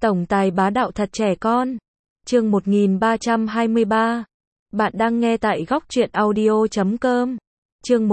Tổng tài bá đạo thật trẻ con. Chương 1323. Bạn đang nghe tại góc truyện audio.com. Chương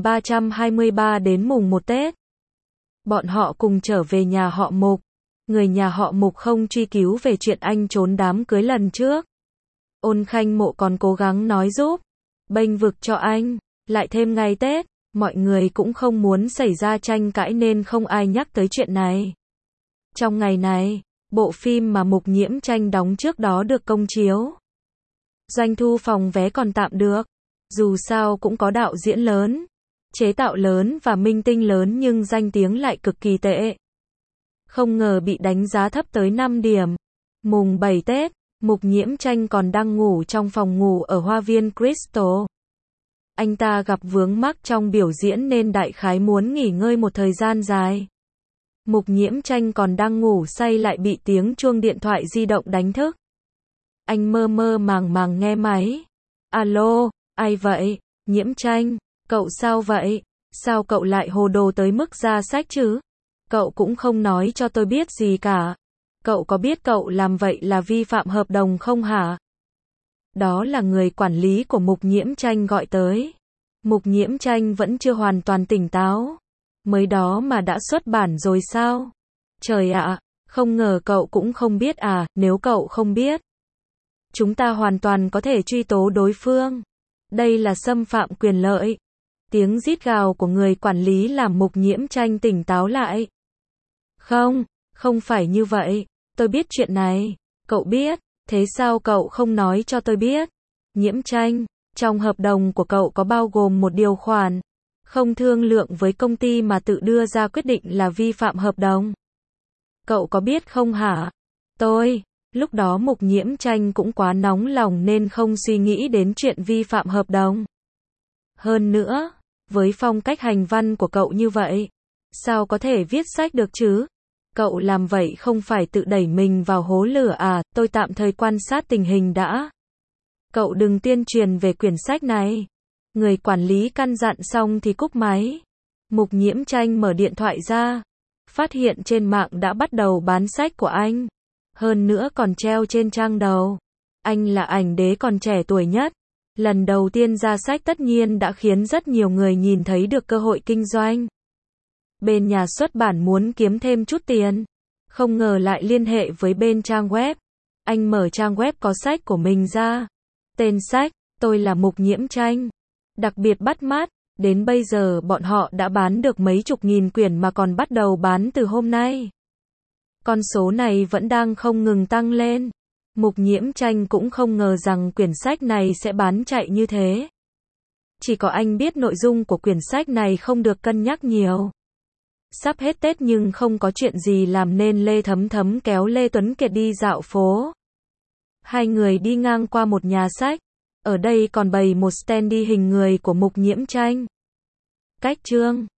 1323 đến mùng 1 Tết. Bọn họ cùng trở về nhà họ Mục. Người nhà họ Mục không truy cứu về chuyện anh trốn đám cưới lần trước. Ôn Khanh Mộ còn cố gắng nói giúp, bênh vực cho anh. Lại thêm ngày Tết, mọi người cũng không muốn xảy ra tranh cãi nên không ai nhắc tới chuyện này. Trong ngày này, bộ phim mà Mục Nhiễm Tranh đóng trước đó được công chiếu. Doanh thu phòng vé còn tạm được, dù sao cũng có đạo diễn lớn, chế tạo lớn và minh tinh lớn nhưng danh tiếng lại cực kỳ tệ. Không ngờ bị đánh giá thấp tới 5 điểm. Mùng 7 Tết, Mục Nhiễm Tranh còn đang ngủ trong phòng ngủ ở Hoa viên Crystal. Anh ta gặp vướng mắc trong biểu diễn nên đại khái muốn nghỉ ngơi một thời gian dài. Mục Nhiễm Tranh còn đang ngủ say lại bị tiếng chuông điện thoại di động đánh thức. Anh mơ mơ màng màng nghe máy. Alo, ai vậy? Nhiễm Tranh, cậu sao vậy? Sao cậu lại hồ đồ tới mức ra sách chứ? Cậu cũng không nói cho tôi biết gì cả. Cậu có biết cậu làm vậy là vi phạm hợp đồng không hả? Đó là người quản lý của Mục Nhiễm Tranh gọi tới. Mục Nhiễm Tranh vẫn chưa hoàn toàn tỉnh táo. Mới đó mà đã xuất bản rồi sao? Trời ạ, không ngờ cậu cũng không biết à, nếu cậu không biết, chúng ta hoàn toàn có thể truy tố đối phương. Đây là xâm phạm quyền lợi. Tiếng rít gào của người quản lý làm Mục Nhiễm Tranh tỉnh táo lại. Không, không phải như vậy, tôi biết chuyện này. Cậu biết, thế sao cậu không nói cho tôi biết? Nhiễm Tranh, trong hợp đồng của cậu có bao gồm một điều khoản, không thương lượng với công ty mà tự đưa ra quyết định là vi phạm hợp đồng. Cậu có biết không hả? Lúc đó Mục Nhiễm Tranh cũng quá nóng lòng nên không suy nghĩ đến chuyện vi phạm hợp đồng. Hơn nữa, với phong cách hành văn của cậu như vậy, sao có thể viết sách được chứ? Cậu làm vậy không phải tự đẩy mình vào hố lửa à? Tôi tạm thời quan sát tình hình đã. Cậu đừng tuyên truyền về quyển sách này. Người quản lý căn dặn xong thì cúp máy. Mục Nhiễm Tranh mở điện thoại ra, phát hiện trên mạng đã bắt đầu bán sách của anh. Hơn nữa còn treo trên trang đầu. Anh là ảnh đế còn trẻ tuổi nhất. Lần đầu tiên ra sách tất nhiên đã khiến rất nhiều người nhìn thấy được cơ hội kinh doanh. Bên nhà xuất bản muốn kiếm thêm chút tiền, không ngờ lại liên hệ với bên trang web. Anh mở trang web có sách của mình ra. Tên sách, Tôi là Mục Nhiễm Tranh. Đặc biệt bắt mắt, đến bây giờ bọn họ đã bán được mấy chục nghìn quyển mà còn bắt đầu bán từ hôm nay. Con số này vẫn đang không ngừng tăng lên. Mục Nhiễm Tranh cũng không ngờ rằng quyển sách này sẽ bán chạy như thế. Chỉ có anh biết nội dung của quyển sách này không được cân nhắc nhiều. Sắp hết Tết nhưng không có chuyện gì làm nên Lê Thấm Thấm kéo Lê Tuấn Kiệt đi dạo phố. Hai người đi ngang qua một nhà sách. Ở đây còn bày một stand đi hình người của Mục Nhiễm Tranh. Cách chương